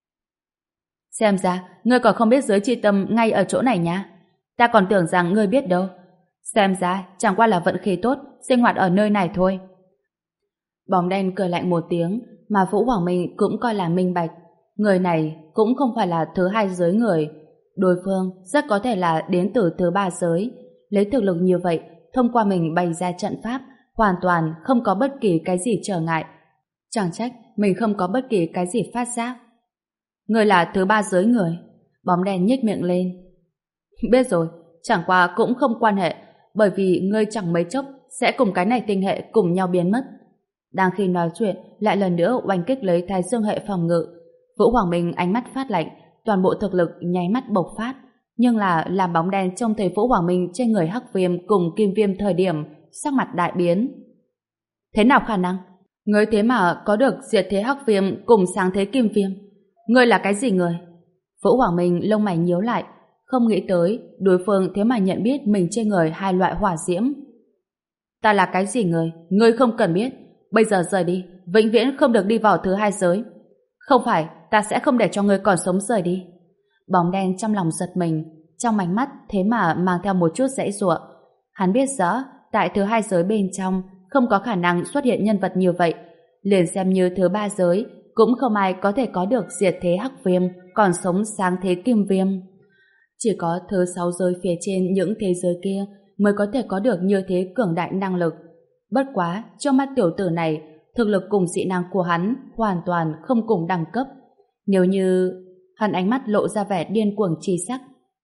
Xem ra, ngươi còn không biết giới chi tâm ngay ở chỗ này nha. Ta còn tưởng rằng ngươi biết đâu. Xem ra, chẳng qua là vận khí tốt, sinh hoạt ở nơi này thôi. Bóng đen cười lạnh một tiếng, mà Vũ Hoàng Minh cũng coi là minh bạch. Người này cũng không phải là thứ hai giới người. Đối phương rất có thể là đến từ thứ ba giới. Lấy thực lực như vậy, thông qua mình bày ra trận pháp, hoàn toàn không có bất kỳ cái gì trở ngại. Chẳng trách mình không có bất kỳ cái gì phát giác. Người là thứ ba giới người. Bóng đen nhếch miệng lên. Biết rồi, chẳng qua cũng không quan hệ, bởi vì ngươi chẳng mấy chốc sẽ cùng cái này tinh hệ cùng nhau biến mất. Đang khi nói chuyện, lại lần nữa oanh kích lấy Thái Dương hệ phòng ngự. Vũ Hoàng Minh ánh mắt phát lạnh, toàn bộ thực lực nháy mắt bộc phát. Nhưng là làm bóng đen trông thấy Vũ Hoàng Minh trên người hắc viêm cùng kim viêm thời điểm, sắc mặt đại biến. Thế nào khả năng? Ngươi thế mà có được diệt thế hắc viêm cùng sáng thế kim viêm? Ngươi là cái gì người? Vũ Hoàng Minh lông mày nhíu lại, không nghĩ tới đối phương thế mà nhận biết mình trên người hai loại hỏa diễm. Ta là cái gì người? Ngươi không cần biết. Bây giờ rời đi, vĩnh viễn không được đi vào thứ hai giới. Không phải, ta sẽ không để cho ngươi còn sống rời đi. Bóng đen trong lòng giật mình, trong ánh mắt thế mà mang theo một chút giãy giụa. Hắn biết rõ, tại thứ hai giới bên trong không có khả năng xuất hiện nhân vật như vậy. Liền xem như thứ ba giới, cũng không ai có thể có được diệt thế hắc viêm, còn sống sáng thế kim viêm. Chỉ có thứ sáu giới phía trên những thế giới kia mới có thể có được như thế cường đại năng lực. Bất quá, trong mắt tiểu tử này, thực lực cùng dị năng của hắn hoàn toàn không cùng đẳng cấp. Nếu như... Hắn ánh mắt lộ ra vẻ điên cuồng chi sắc.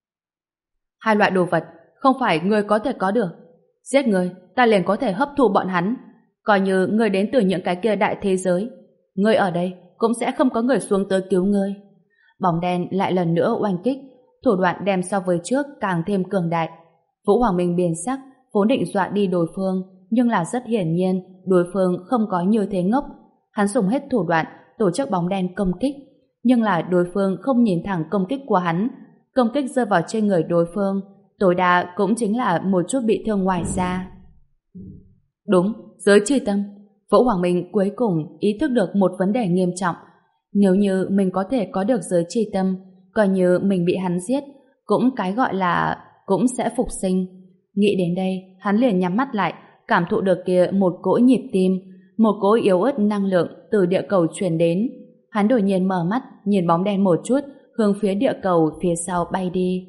Hai loại đồ vật không phải ngươi có thể có được. Giết ngươi, ta liền có thể hấp thụ bọn hắn. Coi như ngươi đến từ những cái kia đại thế giới. Ngươi ở đây cũng sẽ không có người xuống tới cứu ngươi. Bóng đen lại lần nữa oanh kích, thủ đoạn đem so với trước càng thêm cường đại. Vũ Hoàng Minh biến sắc, vốn định dọa đi đối phương, nhưng là rất hiển nhiên đối phương không có như thế ngốc. Hắn dùng hết thủ đoạn tổ chức bóng đen công kích, nhưng là đối phương không nhìn thẳng công kích của hắn. Công kích rơi vào trên người đối phương, tối đa cũng chính là một chút bị thương ngoài da. Đúng, giới chi tâm. Vũ Hoàng Minh cuối cùng ý thức được một vấn đề nghiêm trọng. Nếu như mình có thể có được giới chi tâm, coi như mình bị hắn giết, cũng cái gọi là cũng sẽ phục sinh. Nghĩ đến đây, hắn liền nhắm mắt lại, cảm thụ được kia một cỗ nhịp tim, một cỗ yếu ớt năng lượng từ địa cầu truyền đến. Hắn đột nhiên mở mắt, nhìn bóng đen một chút, hướng phía địa cầu phía sau bay đi.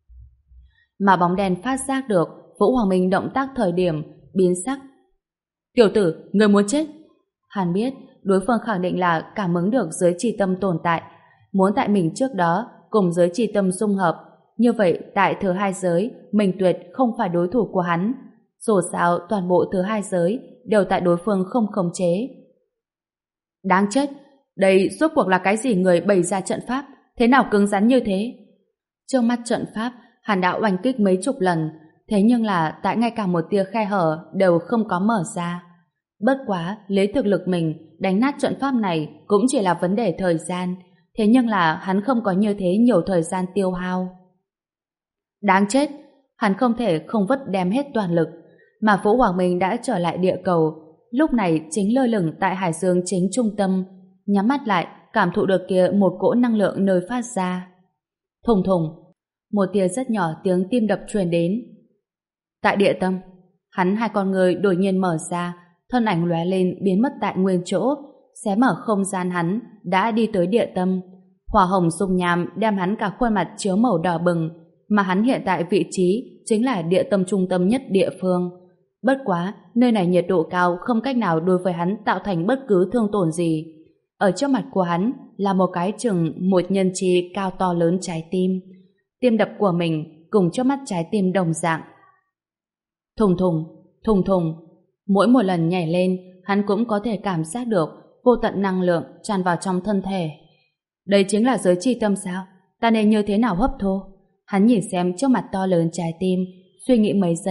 Mà bóng đen phát giác được Vũ Hoàng Minh động tác thời điểm biến sắc. Tiểu tử, người muốn chết? Hắn biết đối phương khẳng định là cảm ứng được giới chi tâm tồn tại, muốn tại mình trước đó cùng giới chi tâm dung hợp. Như vậy tại thứ hai giới mình tuyệt không phải đối thủ của hắn. Dù sao toàn bộ thứ hai giới đều tại đối phương không khống chế. Đáng chết, đây rốt cuộc là cái gì người bày ra trận pháp, thế nào cứng rắn như thế? Trước mắt trận pháp, hắn đã oanh kích mấy chục lần, thế nhưng là tại ngay cả một tia khe hở đều không có mở ra. Bất quá, lấy thực lực mình, đánh nát trận pháp này cũng chỉ là vấn đề thời gian, thế nhưng là hắn không có như thế nhiều thời gian tiêu hao. Đáng chết, hắn không thể không vứt đem hết toàn lực, mà Vũ Hoàng Minh đã trở lại địa cầu, lúc này chính lơ lửng tại hải dương chính trung tâm, nhắm mắt lại, cảm thụ được kia một cỗ năng lượng nơi phát ra. Thùng thùng, một tia rất nhỏ tiếng tim đập truyền đến. Tại địa tâm, hắn hai con người đột nhiên mở ra, thân ảnh lóe lên biến mất tại nguyên chỗ, xé mở không gian hắn, đã đi tới địa tâm. Hỏa hồng dung nham đem hắn cả khuôn mặt chiếu màu đỏ bừng, mà hắn hiện tại vị trí chính là địa tâm trung tâm nhất địa phương. Bất quá, nơi này nhiệt độ cao không cách nào đối với hắn tạo thành bất cứ thương tổn gì. Ở trước mặt của hắn là một cái chừng một nhân chi cao to lớn trái tim. Tim đập của mình cùng trước mắt trái tim đồng dạng. Thùng thùng, thùng thùng. Mỗi một lần nhảy lên, hắn cũng có thể cảm giác được vô tận năng lượng tràn vào trong thân thể. Đây chính là giới chi tâm sao? Ta nên như thế nào hấp thu? Hắn nhìn xem trước mặt to lớn trái tim, suy nghĩ mấy giây,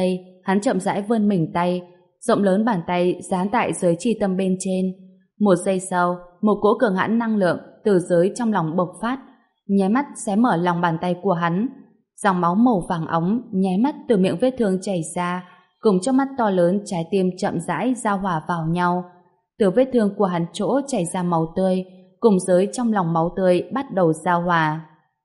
hắn chậm rãi vươn mình tay, rộng lớn bàn tay dán tại dưới chi tâm bên trên. Một giây sau, một cỗ cường hãn năng lượng từ dưới trong lòng bộc phát, nháy mắt xé mở lòng bàn tay của hắn. Dòng máu màu vàng óng nháy mắt từ miệng vết thương chảy ra, cùng trong mắt to lớn trái tim chậm rãi giao hòa vào nhau. Từ vết thương của hắn chỗ chảy ra máu tươi, cùng dưới trong lòng máu tươi bắt đầu giao hòa.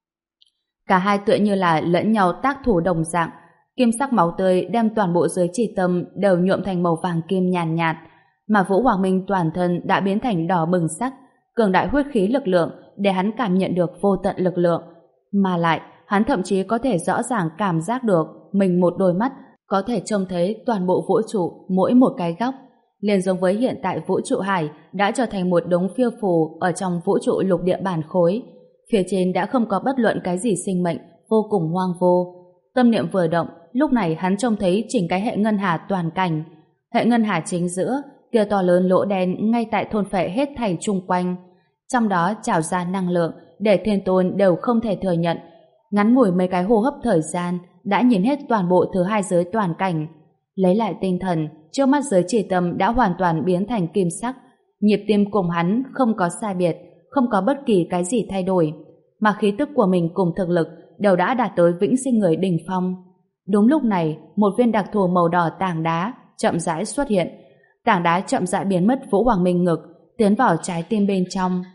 Cả hai tựa như là lẫn nhau tác thủ đồng dạng, kim sắc máu tươi đem toàn bộ dưới chỉ tâm đều nhuộm thành màu vàng kim nhàn nhạt, nhạt, mà Vũ Hoàng Minh toàn thân đã biến thành đỏ bừng sắc, cường đại huyết khí lực lượng để hắn cảm nhận được vô tận lực lượng, mà lại hắn thậm chí có thể rõ ràng cảm giác được mình một đôi mắt có thể trông thấy toàn bộ vũ trụ mỗi một cái góc, liền giống với hiện tại vũ trụ hải đã trở thành một đống phiêu phù ở trong vũ trụ lục địa bản khối, phía trên đã không có bất luận cái gì sinh mệnh, vô cùng hoang vô. Tâm niệm vừa động, lúc này hắn trông thấy chỉnh cái hệ ngân hà toàn cảnh. Hệ ngân hà chính giữa, kia to lớn lỗ đen ngay tại thôn phệ hết thảy chung quanh, trong đó trào ra năng lượng để thiên tôn đều không thể thừa nhận. Ngắn ngủi mấy cái hô hấp thời gian đã nhìn hết toàn bộ thứ hai giới toàn cảnh. Lấy lại tinh thần, trước mắt giới chỉ tâm đã hoàn toàn biến thành kim sắc, nhịp tim cùng hắn không có sai biệt, không có bất kỳ cái gì thay đổi, mà khí tức của mình cùng thực lực đều đã đạt tới vĩnh sinh người đỉnh phong. Đúng lúc này, một viên đặc thù màu đỏ tảng đá chậm rãi xuất hiện. Tảng đá chậm rãi biến mất Vũ Hoàng Minh ngực, tiến vào trái tim bên trong.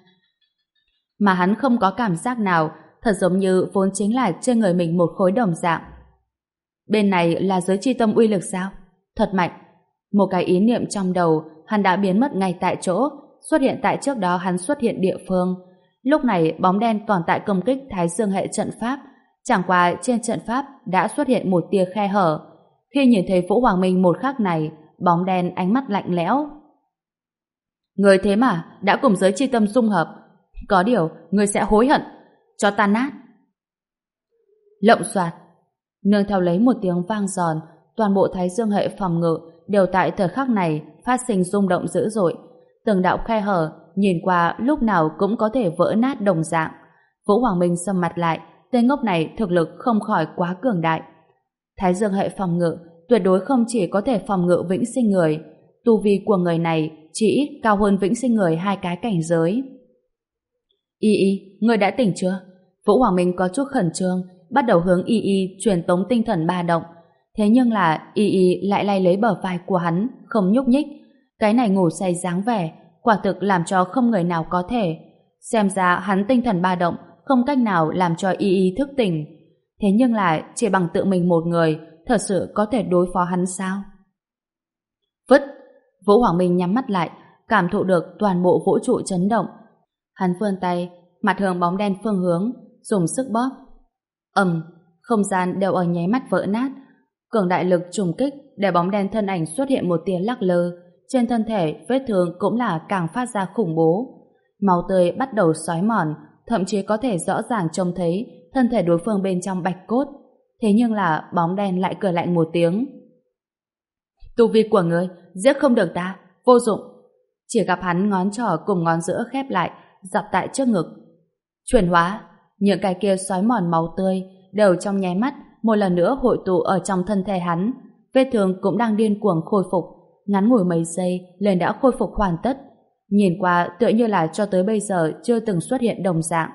Mà hắn không có cảm giác nào, thật giống như vốn chính là trên người mình một khối đồng dạng. Bên này là giới chi tâm uy lực sao? Thật mạnh. Một cái ý niệm trong đầu, hắn đã biến mất ngay tại chỗ, xuất hiện tại trước đó hắn xuất hiện địa phương. Lúc này bóng đen còn tại công kích Thái Dương hệ trận pháp, chẳng qua trên trận pháp đã xuất hiện một tia khe hở. Khi nhìn thấy Vũ Hoàng Minh một khắc này, bóng đen ánh mắt lạnh lẽo. Người thế mà đã cùng giới chi tâm dung hợp, có điều người sẽ hối hận, cho ta nát. Lộng xoạt, nương theo lấy một tiếng vang giòn, toàn bộ Thái Dương hệ phòng ngự đều tại thời khắc này phát sinh rung động dữ dội. Từng đạo khe hở nhìn qua lúc nào cũng có thể vỡ nát đồng dạng. Vũ Hoàng Minh sầm mặt lại, tên ngốc này thực lực không khỏi quá cường đại. Thái Dương hệ phòng ngự tuyệt đối không chỉ có thể phòng ngự vĩnh sinh người, tu vi của người này chỉ ít cao hơn vĩnh sinh người hai cái cảnh giới. Y Y, người đã tỉnh chưa? Vũ Hoàng Minh có chút khẩn trương, bắt đầu hướng Y Y truyền tống tinh thần ba động. Thế nhưng là Y Y lại lay lấy bờ vai của hắn, không nhúc nhích. Cái này ngủ say dáng vẻ, quả thực làm cho không người nào có thể. Xem ra hắn tinh thần ba động không cách nào làm cho Y Y thức tỉnh. Thế nhưng là chỉ bằng tự mình một người thật sự có thể đối phó hắn sao? Vứt! Vũ Hoàng Minh nhắm mắt lại, cảm thụ được toàn bộ vũ trụ chấn động. Hắn vươn tay, mặt hướng bóng đen phương hướng, dùng sức bóp. Ầm, không gian đều ở nháy mắt vỡ nát. Cường đại lực trùng kích để bóng đen thân ảnh xuất hiện một tia lắc lư. Trên thân thể vết thương cũng là càng phát ra khủng bố. Máu tươi bắt đầu xói mòn, thậm chí có thể rõ ràng trông thấy thân thể đối phương bên trong bạch cốt. Thế nhưng là bóng đen lại cười lạnh một tiếng. Tu vi của ngươi giết không được ta, vô dụng. Chỉ gặp hắn ngón trỏ cùng ngón giữa khép lại, dập tại trước ngực. Chuyển hóa, những cái kia xói mòn máu tươi đều trong nháy mắt một lần nữa hội tụ ở trong thân thể hắn. Vết thương cũng đang điên cuồng khôi phục, ngắn ngủi mấy giây liền đã khôi phục hoàn tất. Nhìn qua tựa như là cho tới bây giờ chưa từng xuất hiện đồng dạng.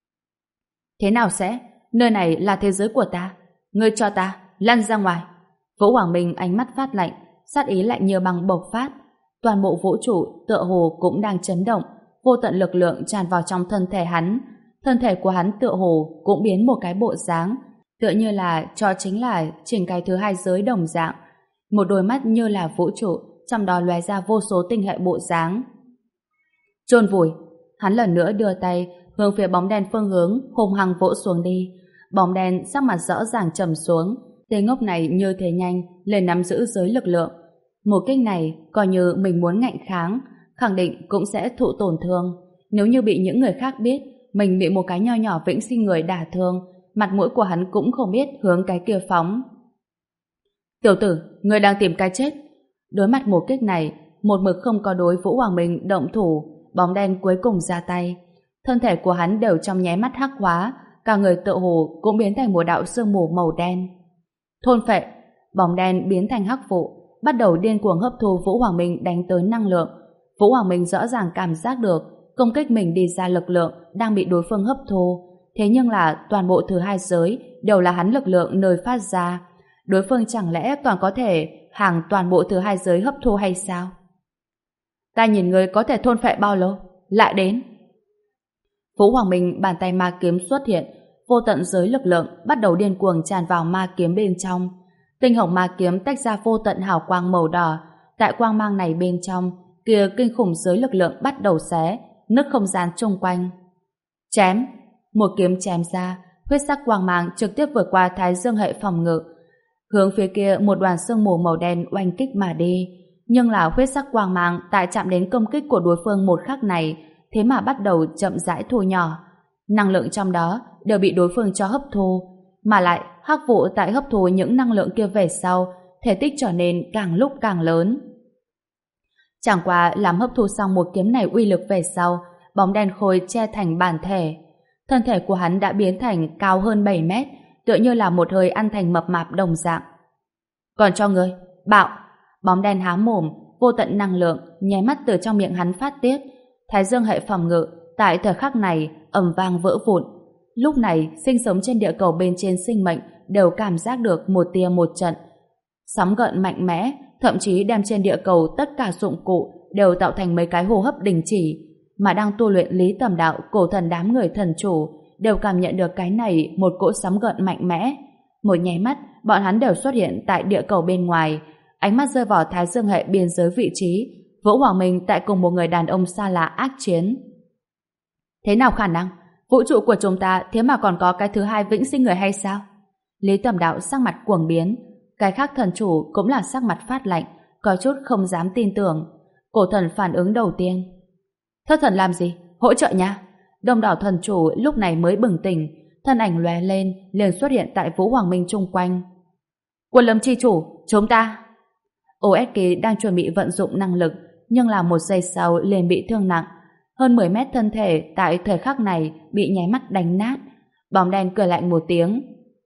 Thế nào sẽ? Nơi này là thế giới của ta. Ngươi cho ta, lăn ra ngoài. Vũ Hoàng Minh ánh mắt phát lạnh, sát ý lạnh như băng bộc phát. Toàn bộ vũ trụ tựa hồ cũng đang chấn động, vô tận lực lượng tràn vào trong thân thể hắn. Thân thể của hắn tựa hồ cũng biến một cái bộ dáng, tựa như là cho chính là chỉnh cái thứ hai giới đồng dạng. Một đôi mắt như là vũ trụ, trong đó lóe ra vô số tinh hệ bộ dáng. Chôn vùi, hắn lần nữa đưa tay hướng phía bóng đen phương hướng hùng hăng vỗ xuống đi. Bóng đen sắc mặt rõ ràng trầm xuống. Tên ngốc này như thế nhanh lên nắm giữ giới lực lượng. Một kích này coi như mình muốn ngạnh kháng, khẳng định cũng sẽ thụ tổn thương. Nếu như bị những người khác biết mình bị một cái nho nhỏ vĩnh sinh người đả thương, mặt mũi của hắn cũng không biết hướng cái kia phóng. Tiểu tử, người đang tìm cái chết. Đối mặt một kích này, một mực không có đối Vũ Hoàng Minh động thủ, bóng đen cuối cùng ra tay. Thân thể của hắn đều trong nháy mắt hắc hóa, cả người tựa hồ cũng biến thành một đạo sương mù màu đen. Thôn phệ, bóng đen biến thành hắc vụ, bắt đầu điên cuồng hấp thu Vũ Hoàng Minh đánh tới năng lượng. Vũ Hoàng Minh rõ ràng cảm giác được công kích mình đi ra lực lượng đang bị đối phương hấp thu, thế nhưng là toàn bộ thứ hai giới đều là hắn lực lượng nơi phát ra. Đối phương chẳng lẽ còn có thể hàng toàn bộ thứ hai giới hấp thu hay sao? Ta nhìn người có thể thôn phệ bao lâu? Lại đến! Vũ Hoàng Minh bàn tay ma kiếm xuất hiện, vô tận giới lực lượng bắt đầu điên cuồng tràn vào ma kiếm bên trong. Tinh hồng ma kiếm tách ra vô tận hào quang màu đỏ. Tại quang mang này bên trong, kia kinh khủng giới lực lượng bắt đầu xé, nứt không gian chung quanh. Chém! Một kiếm chém ra, huyết sắc quang mang trực tiếp vượt qua Thái Dương hệ phòng ngự. Hướng phía kia một đoàn sương mù màu đen oanh kích mà đi. Nhưng là huyết sắc quang mang tại chạm đến công kích của đối phương một khắc này, thế mà bắt đầu chậm rãi thu nhỏ. Năng lượng trong đó đều bị đối phương cho hấp thu, mà lại hắc vụ tại hấp thu những năng lượng kia về sau, thể tích trở nên càng lúc càng lớn. Chẳng qua làm hấp thu xong một kiếm này uy lực về sau, bóng đen khôi che thành bản thể. Thân thể của hắn đã biến thành cao hơn bảy mét, tựa như là một hơi ăn thành mập mạp đồng dạng. Còn cho ngươi, bạo! Bóng đen há mồm, vô tận năng lượng nháy mắt từ trong miệng hắn phát tiết. Thái Dương hệ phòng ngự tại thời khắc này ầm vang vỡ vụn. Lúc này sinh sống trên địa cầu bên trên sinh mệnh đều cảm giác được một tia một trận. Sóng gợn mạnh mẽ, thậm chí đem trên địa cầu tất cả dụng cụ đều tạo thành mấy cái hô hấp đình chỉ. Mà đang tu luyện lý tầm đạo cổ thần đám người thần chủ đều cảm nhận được cái này một cỗ sóng gợn mạnh mẽ. Một nháy mắt, bọn hắn đều xuất hiện tại địa cầu bên ngoài. Ánh mắt rơi vào Thái Dương hệ biên giới vị trí. Vũ Hoàng Minh tại cùng một người đàn ông xa lạ ác chiến. Thế nào khả năng? Vũ trụ của chúng ta thế mà còn có cái thứ hai vĩnh sinh người hay sao? Lý Tầm Đạo sắc mặt cuồng biến. Cái khác thần chủ cũng là sắc mặt phát lạnh, có chút không dám tin tưởng. Cổ thần phản ứng đầu tiên. Thất thần làm gì? Hỗ trợ nha! Đông đảo thần chủ lúc này mới bừng tỉnh, thân ảnh lóe lên liền xuất hiện tại Vũ Hoàng Minh chung quanh. Quân lâm chi chủ, chúng ta! ô ét ca đang chuẩn bị vận dụng năng lực, nhưng là một giây sau liền bị thương nặng. Hơn mười mét thân thể tại thời khắc này bị nháy mắt đánh nát. Bóng đen cười lạnh một tiếng.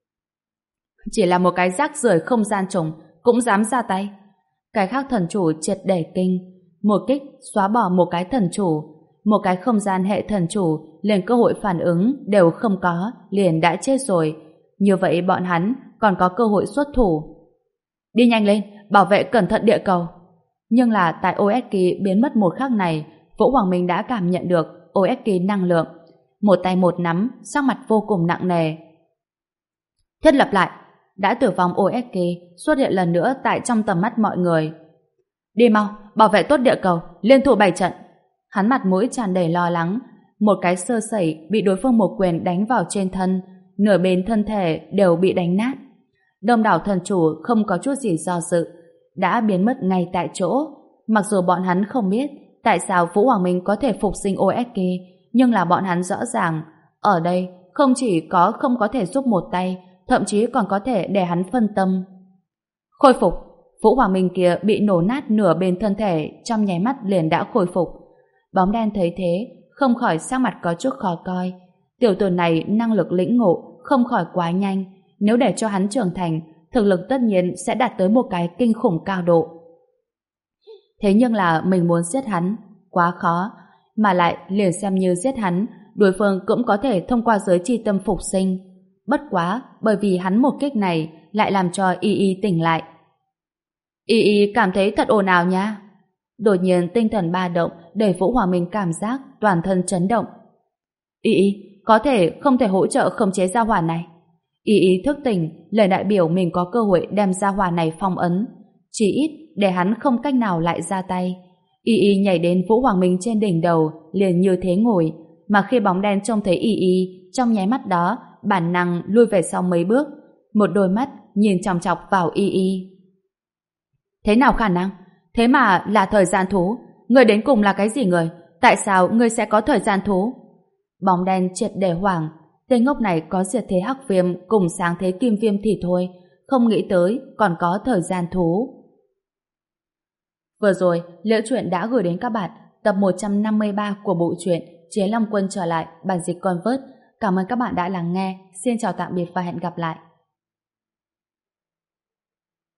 Chỉ là một cái rác rưởi không gian trùng cũng dám ra tay. Cái khác thần chủ triệt để kinh. Một kích xóa bỏ một cái thần chủ. Một cái không gian hệ thần chủ liền cơ hội phản ứng đều không có, liền đã chết rồi. Như vậy bọn hắn còn có cơ hội xuất thủ. Đi nhanh lên, bảo vệ cẩn thận địa cầu. Nhưng là tại ô ét ca biến mất một khắc này, Vũ Hoàng Minh đã cảm nhận được ô ét ca năng lượng. Một tay một nắm, sắc mặt vô cùng nặng nề. Thiết lập lại, đã tử vong ô ét ca xuất hiện lần nữa tại trong tầm mắt mọi người. Đi mau, bảo vệ tốt địa cầu, liên thủ bày trận. Hắn mặt mũi tràn đầy lo lắng. Một cái sơ sẩy bị đối phương một quyền đánh vào trên thân, nửa bên thân thể đều bị đánh nát. Đông đảo thần chủ không có chút gì do dự, đã biến mất ngay tại chỗ. Mặc dù bọn hắn không biết tại sao Vũ Hoàng Minh có thể phục sinh ô ét ca, nhưng là bọn hắn rõ ràng ở đây không chỉ có không có thể giúp một tay, thậm chí còn có thể để hắn phân tâm. Khôi phục. Vũ Hoàng Minh kia bị nổ nát nửa bên thân thể, trong nháy mắt liền đã khôi phục. Bóng đen thấy thế không khỏi sắc mặt có chút khó coi. Tiểu tử này năng lực lĩnh ngộ không khỏi quá nhanh, nếu để cho hắn trưởng thành, thực lực tất nhiên sẽ đạt tới một cái kinh khủng cao độ. Thế nhưng là mình muốn giết hắn quá khó, mà lại liền xem như giết hắn, đối phương cũng có thể thông qua giới chi tâm phục sinh. Bất quá, bởi vì hắn một kích này lại làm cho Y Y tỉnh lại. Y Y cảm thấy thật ồn ào nha. Đột nhiên tinh thần ba động để Vũ Hoàng Minh cảm giác toàn thân chấn động. Y Y, có thể không thể hỗ trợ khống chế gia hỏa này. Y Y thức tỉnh, lời đại biểu mình có cơ hội đem gia hỏa này phong ấn, chỉ ít để hắn không cách nào lại ra tay. Y Y nhảy đến Vũ Hoàng Minh trên đỉnh đầu, liền như thế ngồi, mà khi bóng đen trông thấy Y Y, trong nháy mắt đó, bản năng lui về sau mấy bước, một đôi mắt nhìn chòng chọc vào Y Y. Thế nào khả năng? Thế mà là thời gian thú. Ngươi đến cùng là cái gì người? Tại sao ngươi sẽ có thời gian thú? Bóng đen triệt để hoảng. Tên ngốc này có diệt thế hắc viêm cùng sáng thế kim viêm thì thôi, không nghĩ tới còn có thời gian thú. Vừa rồi, Liễu Chuyện đã gửi đến các bạn tập một trăm năm mươi ba của bộ truyện Chiến Long Quân trở lại, bản dịch Convert. Cảm ơn các bạn đã lắng nghe. Xin chào tạm biệt và hẹn gặp lại.